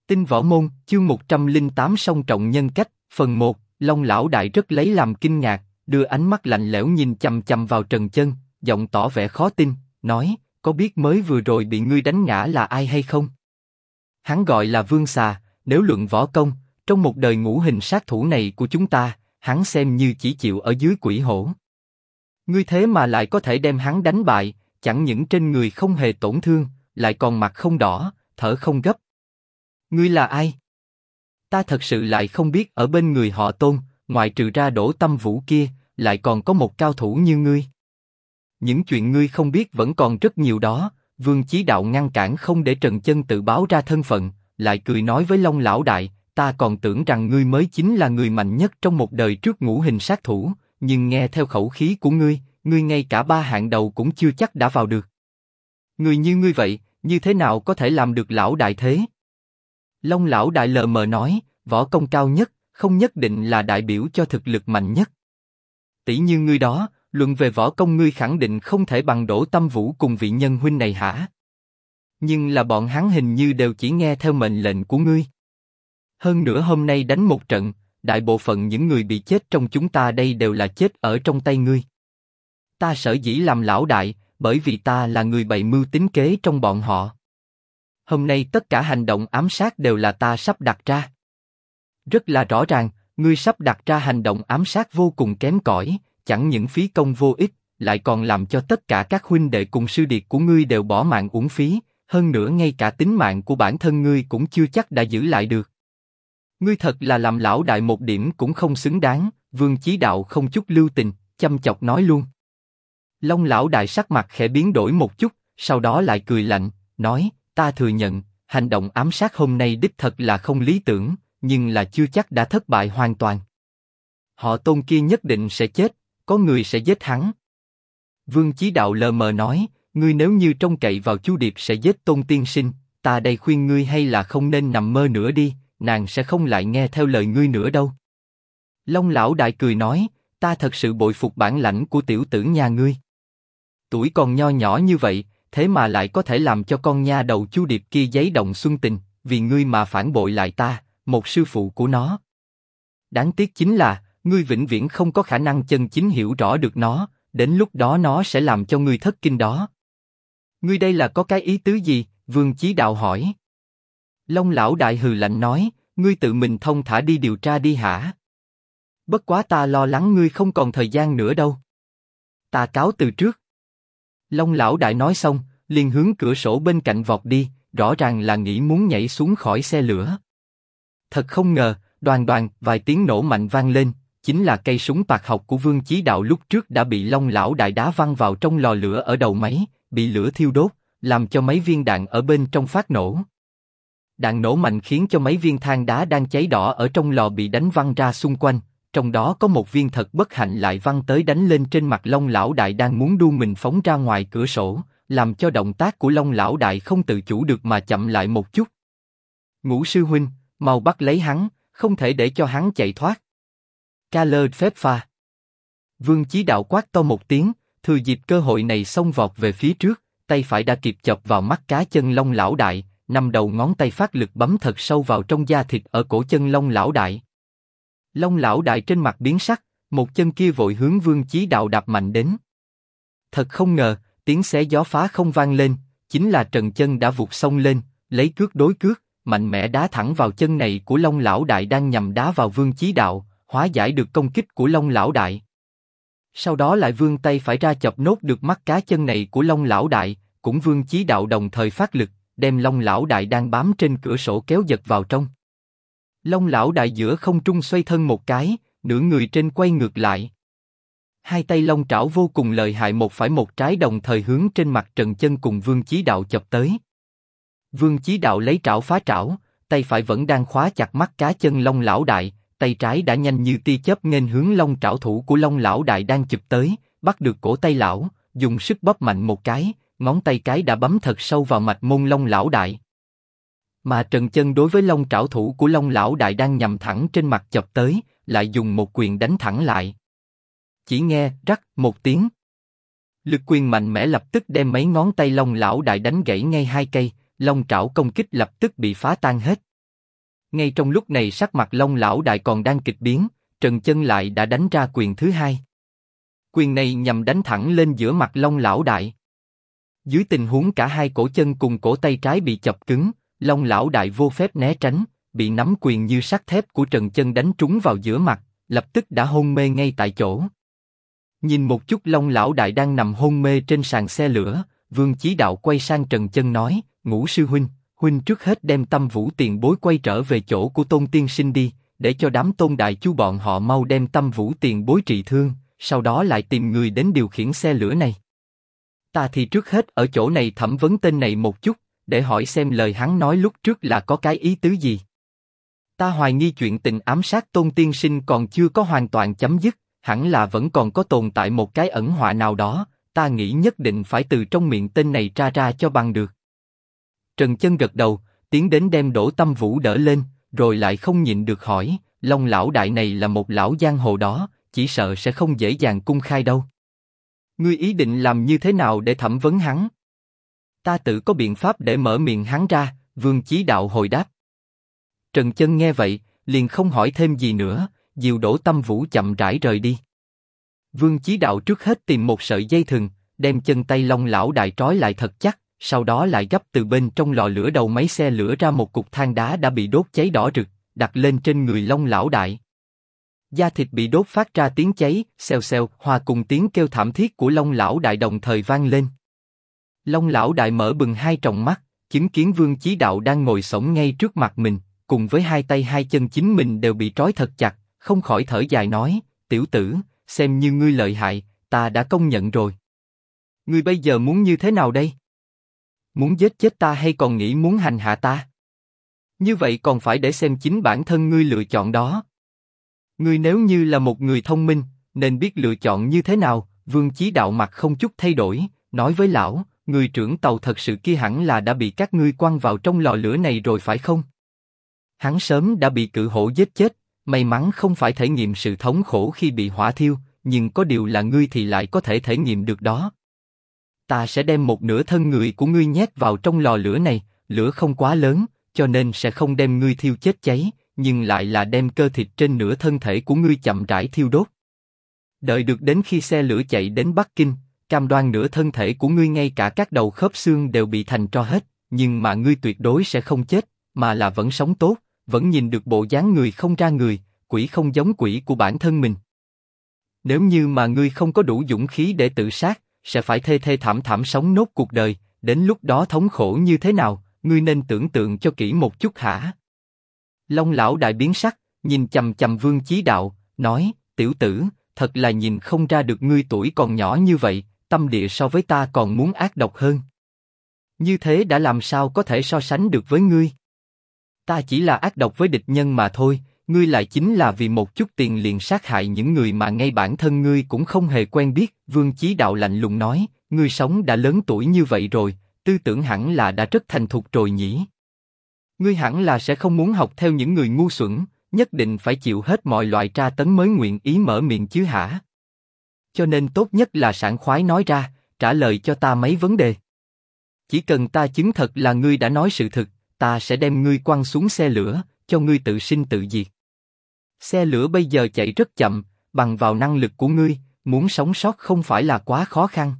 Tinh Võ Môn, chương 108 song trọng nhân cách, phần 1, Long lão đại rất lấy làm kinh ngạc, đưa ánh mắt lạnh lẽo nhìn chằm chằm vào Trần Chân, giọng tỏ vẻ khó tin, nói, có biết mới vừa rồi bị ngươi đánh ngã là ai hay không? Hắn gọi là Vương Xà, nếu luận võ công, trong một đời ngũ hình sát thủ này của chúng ta, hắn xem như chỉ chịu ở dưới Quỷ Hổ. Ngươi thế mà lại có thể đem hắn đánh bại, chẳng những trên người không hề tổn thương, lại còn mặt không đỏ, thở không gấp. Ngươi là ai? Ta thật sự lại không biết ở bên người họ Tôn, ngoại trừ ra Đỗ Tâm Vũ kia, lại còn có một cao thủ như ngươi. Những chuyện ngươi không biết vẫn còn rất nhiều đó. Vương Chí Đạo ngăn cản không để Trần Chân tự báo ra thân phận, lại cười nói với Long lão đại, ta còn tưởng rằng ngươi mới chính là người mạnh nhất trong một đời trước ngũ hình sát thủ, nhưng nghe theo khẩu khí của ngươi ngay cả 3 hạng đầu cũng chưa chắc đã vào được. Người như ngươi vậy, như thế nào có thể làm được lão đại thế? Long lão đại lờ mờ nói, võ công cao nhất, không nhất định là đại biểu cho thực lực mạnh nhất. Tỷ như ngươi đó, luận về võ công ngươi khẳng định không thể bằng Đỗ Tâm Vũ cùng vị nhân huynh này hả? Nhưng là bọn hắn hình như đều chỉ nghe theo mệnh lệnh của ngươi. Hơn nữa hôm nay đánh một trận, đại bộ phận những người bị chết trong chúng ta đây đều là chết ở trong tay ngươi. Ta sở dĩ làm lão đại, bởi vì ta là người bày mưu tính kế trong bọn họ. Hôm nay tất cả hành động ám sát đều là ta sắp đặt ra. Rất là rõ ràng, ngươi sắp đặt ra hành động ám sát vô cùng kém cỏi, chẳng những phí công vô ích, lại còn làm cho tất cả các huynh đệ cùng sư điệt của ngươi đều bỏ mạng uổng phí, hơn nữa ngay cả tính mạng của bản thân ngươi cũng chưa chắc đã giữ lại được. Ngươi thật là làm lão đại một điểm cũng không xứng đáng. Vương Chí Đạo không chút lưu tình, chăm chọc nói luôn. Long lão đại sắc mặt khẽ biến đổi một chút, sau đó lại cười lạnh, nói, ta thừa nhận, hành động ám sát hôm nay đích thật là không lý tưởng, nhưng là chưa chắc đã thất bại hoàn toàn. Họ Tôn kia nhất định sẽ chết, có người sẽ giết hắn. Vương Chí Đạo lờ mờ nói, ngươi nếu như trông cậy vào Chu Điệp sẽ giết Tôn tiên sinh, ta đây khuyên ngươi hay là không nên nằm mơ nữa đi, nàng sẽ không lại nghe theo lời ngươi nữa đâu. Long lão đại cười nói, ta thật sự bội phục bản lãnh của tiểu tử nhà ngươi. Tuổi còn nho nhỏ như vậy, thế mà lại có thể làm cho con nha đầu Chu Điệp kia giấy động xuân tình, vì ngươi mà phản bội lại ta, một sư phụ của nó. Đáng tiếc chính là, ngươi vĩnh viễn không có khả năng chân chính hiểu rõ được nó, đến lúc đó nó sẽ làm cho ngươi thất kinh đó. Ngươi đây là có cái ý tứ gì? Vương Chí Đạo hỏi. Long lão đại hừ lạnh nói, ngươi tự mình thông thả đi điều tra đi hả? Bất quá ta lo lắng ngươi không còn thời gian nữa đâu. Ta cáo từ trước. Long lão đại nói xong, liền hướng cửa sổ bên cạnh vọt đi, rõ ràng là nghĩ muốn nhảy xuống khỏi xe lửa. Thật không ngờ, đoàng đoàng, vài tiếng nổ mạnh vang lên, chính là cây súng bạc học của Vương Chí Đạo lúc trước đã bị Long lão đại đá văng vào trong lò lửa ở đầu máy, bị lửa thiêu đốt, làm cho mấy viên đạn ở bên trong phát nổ. Đạn nổ mạnh khiến cho mấy viên than đá đang cháy đỏ ở trong lò bị đánh văng ra xung quanh, trong đó có một viên thật bất hạnh lại văng tới đánh lên trên mặt Long lão đại đang muốn đu mình phóng ra ngoài cửa sổ, làm cho động tác của Long lão đại không tự chủ được mà chậm lại một chút. Ngũ sư huynh, mau bắt lấy hắn, không thể để cho hắn chạy thoát. Ca lơ phép pha. Vương Chí Đạo quát to một tiếng, thừa dịp cơ hội này xông vọt về phía trước, tay phải đã kịp chộp vào mắt cá chân Long lão đại, năm đầu ngón tay phát lực bấm thật sâu vào trong da thịt ở cổ chân Long lão đại. Long lão đại trên mặt biến sắc, một chân kia vội hướng Vương Chí Đạo đạp mạnh đến. Thật không ngờ, tiếng xé gió phá không vang lên, chính là Trần Chân đã vụt xông lên, lấy cước đối cước, mạnh mẽ đá thẳng vào chân này của Long lão đại đang nhằm đá vào Vương Chí Đạo, hóa giải được công kích của Long lão đại. Sau đó lại vươn tay phải ra chọc nốt được mắt cá chân này của Long lão đại, cũng Vương Chí Đạo đồng thời phát lực, đem Long lão đại đang bám trên cửa sổ kéo giật vào trong. Long lão đại giữa không trung xoay thân một cái, nửa người trên quay ngược lại. Hai tay long trảo vô cùng lợi hại một phải một trái đồng thời hướng trên mặt Trần Chân cùng Vương Chí Đạo chộp tới. Vương Chí Đạo lấy trảo phá trảo, tay phải vẫn đang khóa chặt mắt cá chân Long lão đại, tay trái đã nhanh như tia chớp nghênh hướng long trảo thủ của Long lão đại đang chụp tới, bắt được cổ tay lão, dùng sức bóp mạnh một cái, ngón tay cái đã bấm thật sâu vào mạch môn Long lão đại. Mà Trần Chân đối với long trảo thủ của Long lão đại đang nhằm thẳng trên mặt chộp tới, lại dùng một quyền đánh thẳng lại. Chỉ nghe rắc một tiếng, lực quyền mạnh mẽ lập tức đem mấy ngón tay Long lão đại đánh gãy ngay hai cây, long trảo công kích lập tức bị phá tan hết. Ngay trong lúc này sắc mặt Long lão đại còn đang kịch biến, Trần Chân lại đã đánh ra quyền thứ hai. Quyền này nhằm đánh thẳng lên giữa mặt Long lão đại. Dưới tình huống cả hai cổ chân cùng cổ tay trái bị chập cứng, Long lão đại vô phép né tránh, bị nắm quyền như sắt thép của Trần Chân đánh trúng vào giữa mặt, lập tức đã hôn mê ngay tại chỗ. Nhìn một chút Long lão đại đang nằm hôn mê trên sàn xe lửa, Vương Chí Đạo quay sang Trần Chân nói: Ngũ sư huynh, huynh trước hết đem Tâm Vũ tiền bối quay trở về chỗ của Tôn tiên sinh đi, để cho đám Tôn đại chu bọn họ mau đem Tâm Vũ tiền bối trị thương, sau đó lại tìm người đến điều khiển xe lửa này. Ta thì trước hết ở chỗ này thẩm vấn tên này một chút, để hỏi xem lời hắn nói lúc trước là có cái ý tứ gì. Ta hoài nghi chuyện tình ám sát Tôn tiên sinh còn chưa có hoàn toàn chấm dứt, hẳn là vẫn còn có tồn tại một cái ẩn họa nào đó, ta nghĩ nhất định phải từ trong miệng tên này tra ra cho bằng được. Trần Chân gật đầu, tiến đến đem Đỗ Tâm Vũ đỡ lên, rồi lại không nhịn được hỏi: Long lão đại này là một lão giang hồ đó, chỉ sợ sẽ không dễ dàng cung khai đâu. Ngươi ý định làm như thế nào để thẩm vấn hắn? Ta tự có biện pháp để mở miệng hắn ra, Vương Chí Đạo hồi đáp. Trần Chân nghe vậy, liền không hỏi thêm gì nữa, dìu Đỗ Tâm Vũ chậm rãi rời đi. Vương Chí Đạo trước hết tìm một sợi dây thừng, đem chân tay Long lão đại trói lại thật chắc, sau đó lại gấp từ bên trong lò lửa đầu máy xe lửa ra một cục than đá đã bị đốt cháy đỏ rực, đặt lên trên người Long lão đại. Da thịt bị đốt phát ra tiếng cháy, xèo xèo, hòa cùng tiếng kêu thảm thiết của Long lão đại đồng thời vang lên. Long lão đại mở bừng hai tròng mắt, chứng kiến Vương Chí Đạo đang ngồi xổm ngay trước mặt mình, cùng với hai tay hai chân chính mình đều bị trói thật chặt, không khỏi thở dài nói: Tiểu tử, xem như ngươi lợi hại, ta đã công nhận rồi. Ngươi bây giờ muốn như thế nào đây? Muốn giết chết ta hay còn nghĩ muốn hành hạ ta? Như vậy còn phải để xem chính bản thân ngươi lựa chọn đó. Ngươi nếu như là một người thông minh, nên biết lựa chọn như thế nào. Vương Chí Đạo mặt không chút thay đổi, nói với lão: người trưởng tàu thật sự kia hẳn là đã bị các ngươi quăng vào trong lò lửa này rồi phải không? Hắn sớm đã bị cự hổ giết chết, may mắn không phải thể nghiệm sự thống khổ khi bị hỏa thiêu, nhưng có điều là ngươi thì lại có thể thể nghiệm được đó. Ta sẽ đem một nửa thân người của ngươi nhét vào trong lò lửa này, lửa không quá lớn, cho nên sẽ không đem ngươi thiêu chết cháy, nhưng lại là đem cơ thịt trên nửa thân thể của ngươi chậm rãi thiêu đốt. Đợi được đến khi xe lửa chạy đến Bắc Kinh, cam đoan nửa thân thể của ngươi ngay cả các đầu khớp xương đều bị thành tro hết, nhưng mà ngươi tuyệt đối sẽ không chết, mà là vẫn sống tốt, vẫn nhìn được bộ dáng người không ra người, quỷ không giống quỷ của bản thân mình. Nếu như mà ngươi không có đủ dũng khí để tự sát, sẽ phải thê thê thảm thảm sống nốt cuộc đời, đến lúc đó thống khổ như thế nào, ngươi nên tưởng tượng cho kỹ một chút hả? Long lão đại biến sắc, nhìn chằm chằm Vương Chí Đạo, nói: Tiểu tử, thật là nhìn không ra được ngươi tuổi còn nhỏ như vậy, tâm địa so với ta còn muốn ác độc hơn. Như thế đã làm sao có thể so sánh được với ngươi? Ta chỉ là ác độc với địch nhân mà thôi, ngươi lại chính là vì một chút tiền liền sát hại những người mà ngay bản thân ngươi cũng không hề quen biết. Vương Chí Đạo lạnh lùng nói: ngươi sống đã lớn tuổi như vậy rồi, tư tưởng hẳn là đã rất thành thục rồi nhỉ? Ngươi hẳn là sẽ không muốn học theo những người ngu xuẩn, nhất định phải chịu hết mọi loại tra tấn mới nguyện ý mở miệng chứ hả? Cho nên tốt nhất là sảng khoái nói ra, trả lời cho ta mấy vấn đề. Chỉ cần ta chứng thật là ngươi đã nói sự thực, ta sẽ đem ngươi quăng xuống xe lửa, cho ngươi tự sinh tự diệt. Xe lửa bây giờ chạy rất chậm, bằng vào năng lực của ngươi, muốn sống sót không phải là quá khó khăn.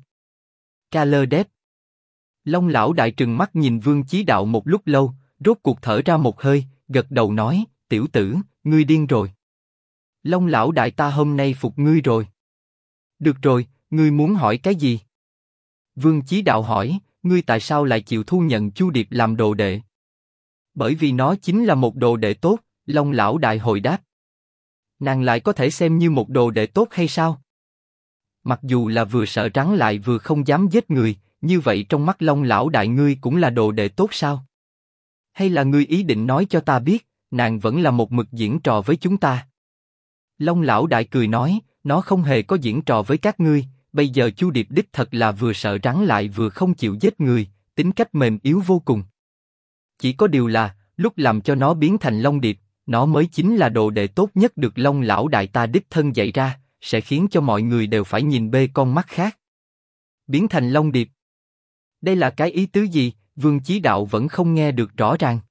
Calơ đếp. Long lão đại trừng mắt nhìn Vương Chí Đạo một lúc lâu, rốt cuộc thở ra một hơi, gật đầu nói: Tiểu tử, ngươi điên rồi. Long lão đại ta hôm nay phục ngươi rồi. Được rồi, ngươi muốn hỏi cái gì? Vương Chí Đạo hỏi: ngươi tại sao lại chịu thu nhận Chu Điệp làm đồ đệ? Bởi vì nó chính là một đồ đệ tốt. Long lão đại hồi đáp. Nàng lại có thể xem như một đồ đệ tốt hay sao? Mặc dù là vừa sợ rắn lại vừa không dám giết người, như vậy trong mắt Long lão đại ngươi cũng là đồ đệ tốt sao? Hay là ngươi ý định nói cho ta biết, nàng vẫn là một mực diễn trò với chúng ta? Long lão đại cười nói: nó không hề có diễn trò với các ngươi, bây giờ Chu Điệp đích thật là vừa sợ rắn lại vừa không chịu giết người, tính cách mềm yếu vô cùng. Chỉ có điều là, lúc làm cho nó biến thành Long Điệp, nó mới chính là đồ đệ tốt nhất được Long lão đại ta đích thân dạy ra, sẽ khiến cho mọi người đều phải nhìn bê con mắt khác. Biến thành Long Điệp. Đây là cái ý tứ gì? Vương Chí Đạo vẫn không nghe được rõ ràng.